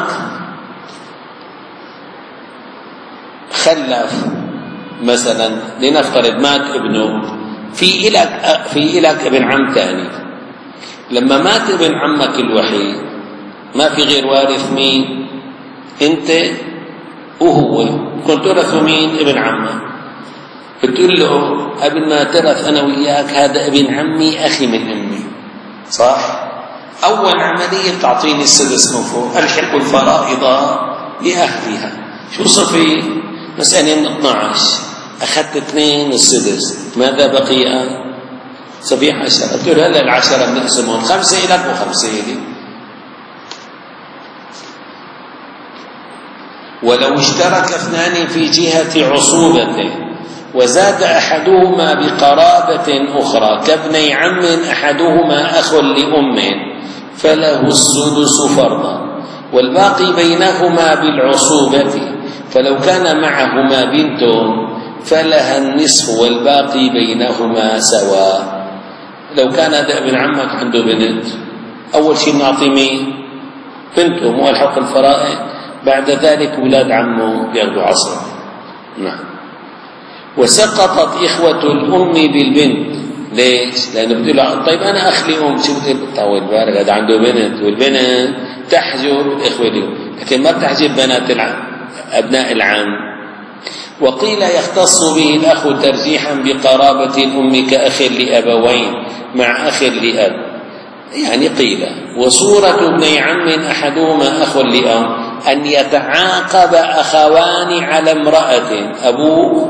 S1: خلف مثلا، لنفترض مات ابنه، في إلك في إلك ابن عم ثاني. لما مات ابن عمك الوحيد ما في غير وارث، مين؟ أنت وهو، كنت ترث مين؟ ابن عمك. بتقول له قبل ما ترث أنا وياك هذا ابن عمي أخي من أمي، صح؟ أول عملية تعطيني السدس من فوق، ألحق الفرائض لأهلها. شو صفي؟ مسألة من اثني عشر، أخذت اثنين السدس، ماذا بقي؟ صفي عشرة. قلت له هلا العشرة بنقسمهم، خمسة إلك وخمسة إلي. ولو اشترك اثنان في جهة عصوبة وزاد أحدهما بقرابة أخرى كابني عم أحدهما أخ لأم فله السدس فرضا والباقي بينهما بالعصوبة، فلو كان معهما بنت فلها النصف والباقي بينهما سواء. لو كان هذا ابن عمك عنده بنت، أول شيء نعطي مين؟ بنته، مو الحق الفرائض، بعد ذلك أولاد عمه بياخذوا عصر. نعم. وسقطت إخوة الأم بالبنت، ليش؟ لأنه بتقول طيب أنا أخ لأم، شو بتقول؟ طول بالك هذا عنده بنت، والبنت تحجب الإخوة الأم، لكن ما بتحجب بنات العم، أبناء العم. وقيل يختص به الأخ ترجيحا بقرابة الأم كأخ لأبوين مع أخ لأب، يعني قيل وصورة ابني عم أحدهما أخ لأب أن يتعاقب أخوان على امرأة، أبوك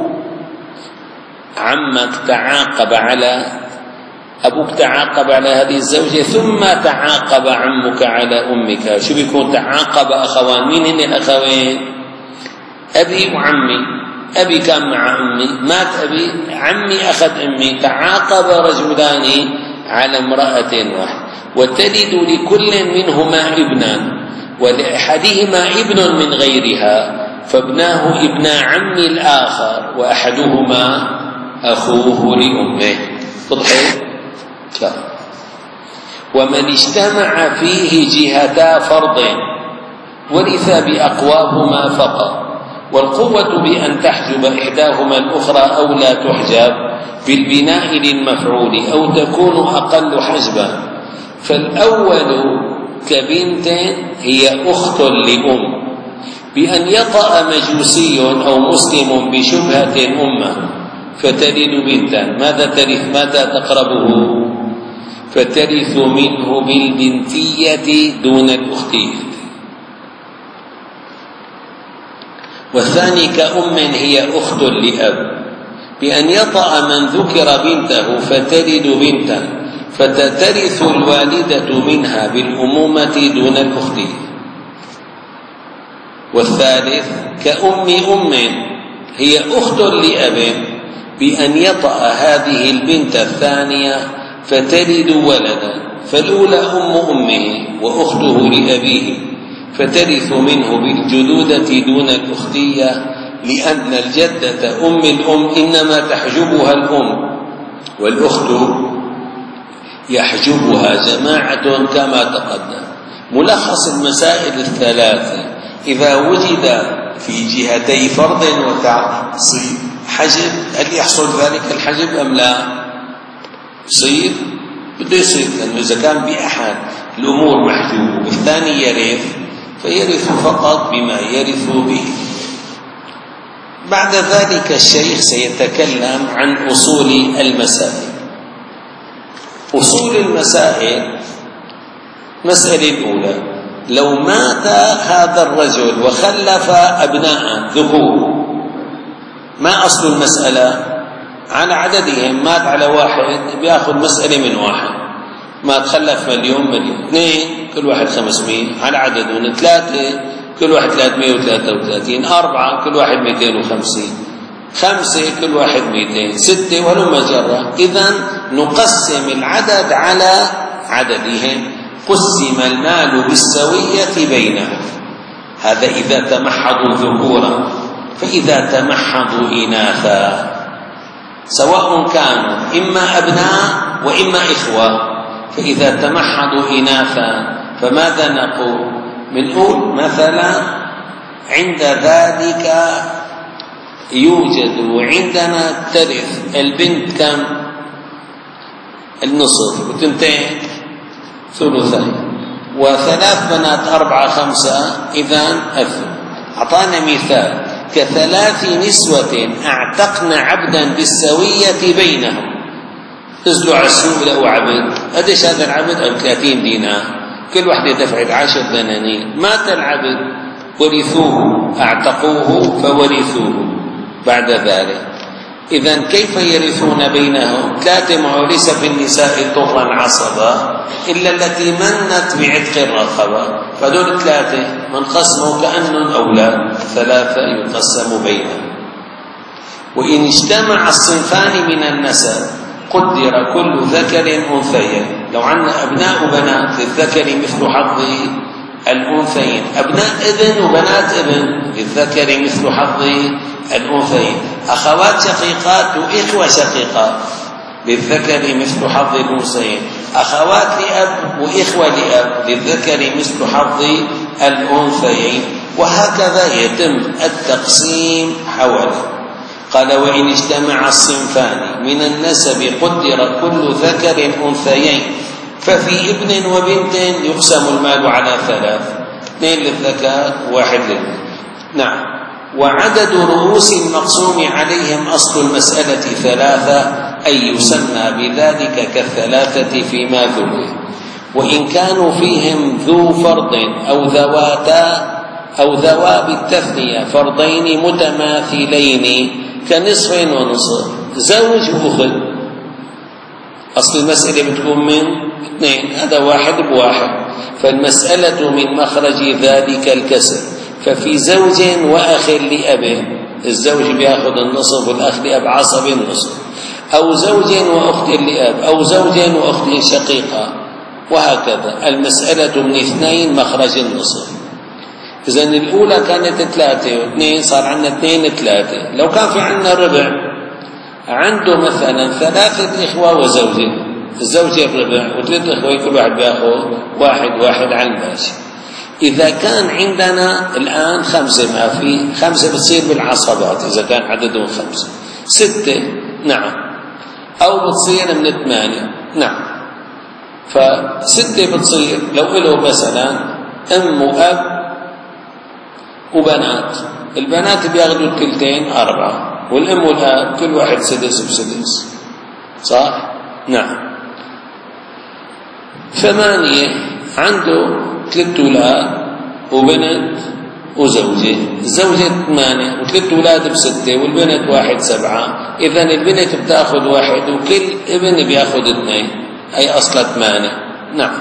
S1: عمك تعاقب على أبوك تعاقب على هذه الزوجة ثم تعاقب عمك على أمك، شو بيكون تعاقب أخوان؟ مين هن الأخوين؟ أبي وعمي. أبي كان مع أمي، مات أبي، عمي أخذ أمي، تعاقب رجلان على امرأة واحدة، وتلد لكل منهما ابنا ولأحدهما ابن من غيرها فابناه ابن عم الآخر وأحدهما أخوه لأمه. وضحت؟ لا. ومن اجتمع فيه جهتا فرض ورث بأقواهما فقط، والقوة بأن تحجب إحداهما الأخرى أو لا تحجب بالبناء للمفعول أو تكون أقل حجبا. فالأول كبنت هي أخت لأم، بأن يطأ مجوسي أو مسلم بشبهة أمه فتلد بنتا، ماذا ترث؟ ماذا تقربه؟ فترث منه بالبنتية دون الأختية. والثاني كأم هي أخت لأب، بأن يطأ من ذكر بنته فتلد بنتا فتترث الوالدة منها بالأمومة دون الأختية. والثالث كأم أم هي أخت لأب، بأن يطأ هذه البنت الثانية فتلد ولدا، فالأولى أم أمه وأخته لأبيه، فترث منه بالجدودة دون الأختية، لأن الجدة أم الأم إنما تحجبها الأم، والأخت يحجبها جماعة كما تقدم. ملخص المسائل الثلاثة: إذا وجد في جهتي فرض وتعصيب حجب، هل يحصل ذلك الحجب أم لا؟ يصير؟ بده يصير، لأنه إذا كان بأحد الأمور محجوب والثاني يرث فيرث فقط بما يرث به. بعد ذلك الشيخ سيتكلم عن أصول المسائل. أصول المسائل: المسألة الأولى: لو مات هذا الرجل وخلف أبناء ذكور، ما أصل المسألة؟ على عددهم، مات على واحد بيأخذ مسألة من واحد، ما تخلف مليون مليون، اثنين كل واحد خمسمائة على عددهم، ثلاثة كل واحد ثلاثمائة وثلاثة وثلاثين، أربعة كل واحد مئتين وخمسين، خمسة كل واحد مئتين، ستة ولما جرى. إذن نقسم العدد على عددهم، قسم المال بالسوية بينهم. هذا إذا تمحضوا ذكورا. فإذا تمحضوا إناثا سواء كانوا إما أبناء وإما إخوة، فإذا تمحضوا إناثا فماذا نقول؟ بنقول مثلا عند ذلك يوجد عندنا ترث البنت كم؟ النصف، وتنتين ثلثين، وثلاث بنات أربعة خمسة، إذن أثم. أعطانا مثال: كثلاث نسوة أعتقن عبدا بالسوية بينهم. نزلوا على السوق لقوا عبد، قديش هذا العبد؟ أم ثلاثين دينار، كل واحدة دفعت عشر دنانير. مات العبد ورثوه، أعتقوه فورثوه بعد ذلك. إذن كيف يرثون بينهم؟ ثلاثة معه ليس في النساء طهرا عصبا إلا التي منت بعتق الرقبة، فدول ثلاثة منقسموا كأنهم أولاد، ثلاثة يقسم بينهم. وإن اجتمع الصنفان من النسب قدر كل ذكر أنثيين. لو عندنا أبناء وبنات للذكر مثل حظ الأنثيين، أبناء ابن وبنات ابن للذكر مثل حظ الأنثيين، أخوات شقيقات وإخوة شقيقات للذكر مثل حظ الأنثيين، أخوات لأب وإخوة لأب للذكر مثل حظ الأنثيين، وهكذا يتم التقسيم حوله. قال: وإن اجتمع الصنفان من النسب قدر كل ذكر أنثيين، ففي ابن وبنت يقسم المال على ثلاث، اثنين للذكر وواحد للأنثى. نعم. وعدد رؤوس المقسوم عليهم أصل المسألة ثلاثة، أي يسمى بذلك كالثلاثة فيما ذكر. وإن كانوا فيهم ذو فرض أو ذواتا أو ذوا بالتثنية فرضين متماثلين كنصف ونصف، زوج وأخت، أصل المسألة بتكون من اثنين، هذا واحد بواحد، فالمسألة من مخرج ذلك الكسر. ففي زوج وأخ لأب، الزوج بياخذ النصف والأخ لأب عصب النصف، أو زوج وأخت لأب، أو زوج وأخت شقيقة، وهكذا. المسألة من اثنين مخرج النصف. إذن الأولى كانت ثلاثة واثنين، صار عندنا اثنين ثلاثة. لو كان في عندنا ربع، عنده مثلا ثلاثة إخوة وزوجة، الزوجة الربع وثلاثة إخوة، كل واحد بياخذ واحد واحد على الماشي. إذا كان عندنا الآن خمسة، ما في خمسة بتصير بالعصبات إذا كان عددهم خمسة، ستة نعم، أو بتصير من ثمانية نعم. فستة بتصير لو له مثلا أم وأب وبنات، البنات بياخذوا الثلثين أربعة، والأم والأب كل واحد سدس بسدس، صح؟ نعم. ثمانية عنده ثلاث أولاد وبنت وزوجة، الزوجة ثمانية وثلاث أولاد بستة والبنت واحد سبعة، إذن البنت بتأخذ واحد وكل ابن بيأخذ اثنين، أي أصل ثمانية. نعم.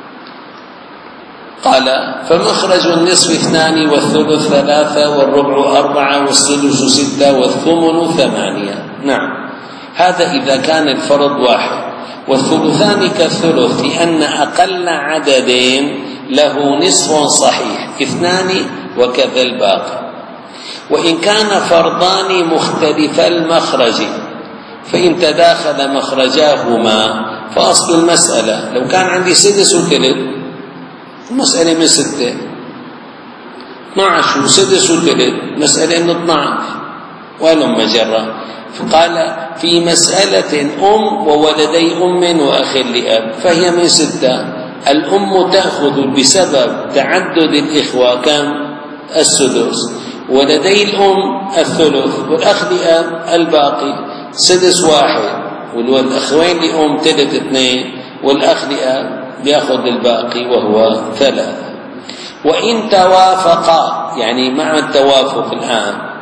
S1: قال فمخرج النصف اثنان والثلث ثلاثة والربع أربعة والسدس ستة والثمن ثمانية. نعم. هذا إذا كان الفرض واحد، والثلثان كالثلث لأن أقل عدد له نصف صحيح اثنان وكذا الباقي. وإن كان فرضان مختلف المخرج فإن تداخل مخرجاهما فأصل المسألة، لو كان عندي سدس وثلث المسألة من ستة، اثنى عشر وسدس وثلث مسألة من اثنى عشر ولم مجرة. فقال في مسألة أم وولدي أم وأخ لأب فهي من ستة، الأم تأخذ بسبب تعدد الإخوة كم؟ السدس، ولدي الأم الثلث، والأخ لأب الباقي، سدس واحد، والأخوين لأم ثلث اثنين، والأخ لأب بيأخذ الباقي وهو ثلاثة. وإن توافقا، يعني مع التوافق الآن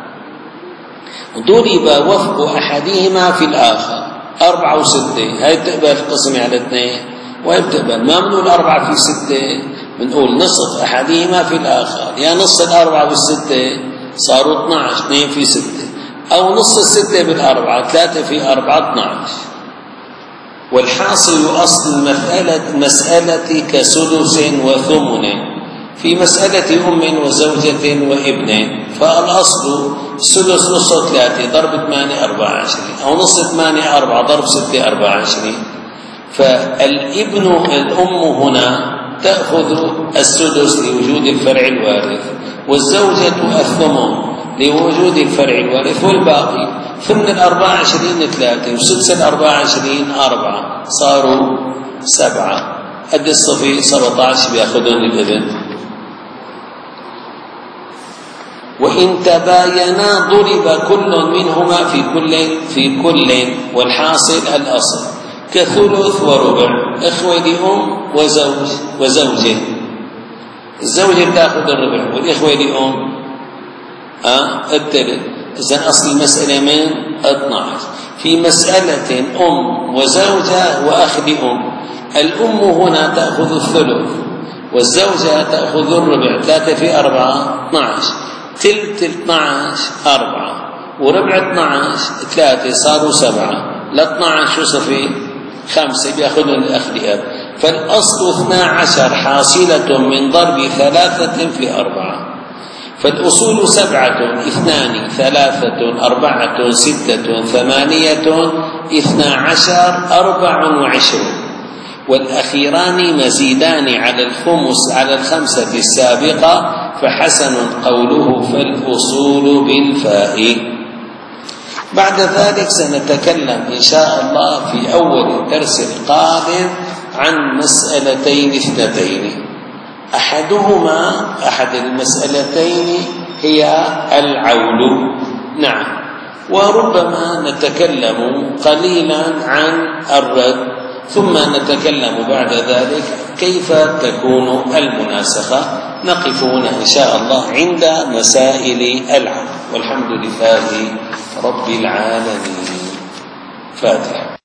S1: ضرب وفق أحدهما في الآخر، أربعة وستة، هاي بتقبل قسمة على اثنين وهي بتقبل، ما بنقول أربعة في ستة، بنقول نصف أحدهما في الآخر، يا نص الأربعة بالستة صاروا اثنى عشر، اثنين في ستة، أو نص الستة بالأربعة، ثلاثة في أربعة اثنى عشر. والحاصل أصل المسألة مسألة كسدس وثمن في مسألة أم وزوجة وابن، فالأصل السدس نص ثلاثة ضرب ثمانية أربعة عشرين، أو نص ثمانية أربعة ضرب ستة أربعة عشرين. فالابن الأم هنا تأخذ السدس لوجود الفرع الوارث، والزوجة الثمن لوجود الفرع الوارث، والباقي ثمن الأربعة عشرين ثلاثة وسدس الأربعة عشرين أربعة، صاروا سبعة. قد الصفي سبعة عشر بيأخذون الابن. وإن تباينا ضرب كل منهما في كل في كل والحاصل الأصل كثلث وربع، إخوة لأم وزوج وزوجة، الزوجة تأخذ الربع والإخوة لأم أه الثلث، إذن أصل المسألة من اثنى عشر. في مسألة أم وزوجة وأخ لأم، الأم هنا تأخذ الثلث والزوجة تأخذ الربع، ثلاثة في أربعة اثنى عشر، ثلث اثنى عشر أربعة وربع اثنى عشر ثلاثة، صاروا سبعة، ل اثنى عشر شو صفي؟ خمسة بيأخذون الأخ لأب. فالأصل اثنى عشر حاصلة من ضرب ثلاثة في أربعة، فالأصول سبعة اثنان ثلاثة أربعة ستة ثمانية اثنى عشر أربع وعشرون، والأخيران مزيدان على الخمس على الخمسة السابقة، فحسن قوله فالأصول بالفاء. بعد ذلك سنتكلم إن شاء الله في أول الدرس القادم عن مسألتين اثنتين، أحدهما أحد المسألتين هي العول. نعم. وربما نتكلم قليلا عن الرد، ثم نتكلم بعد ذلك كيف تكون المناسخة. نقف هنا إن شاء الله عند مسائل العقل، والحمد لله رب العالمين. فاتحة.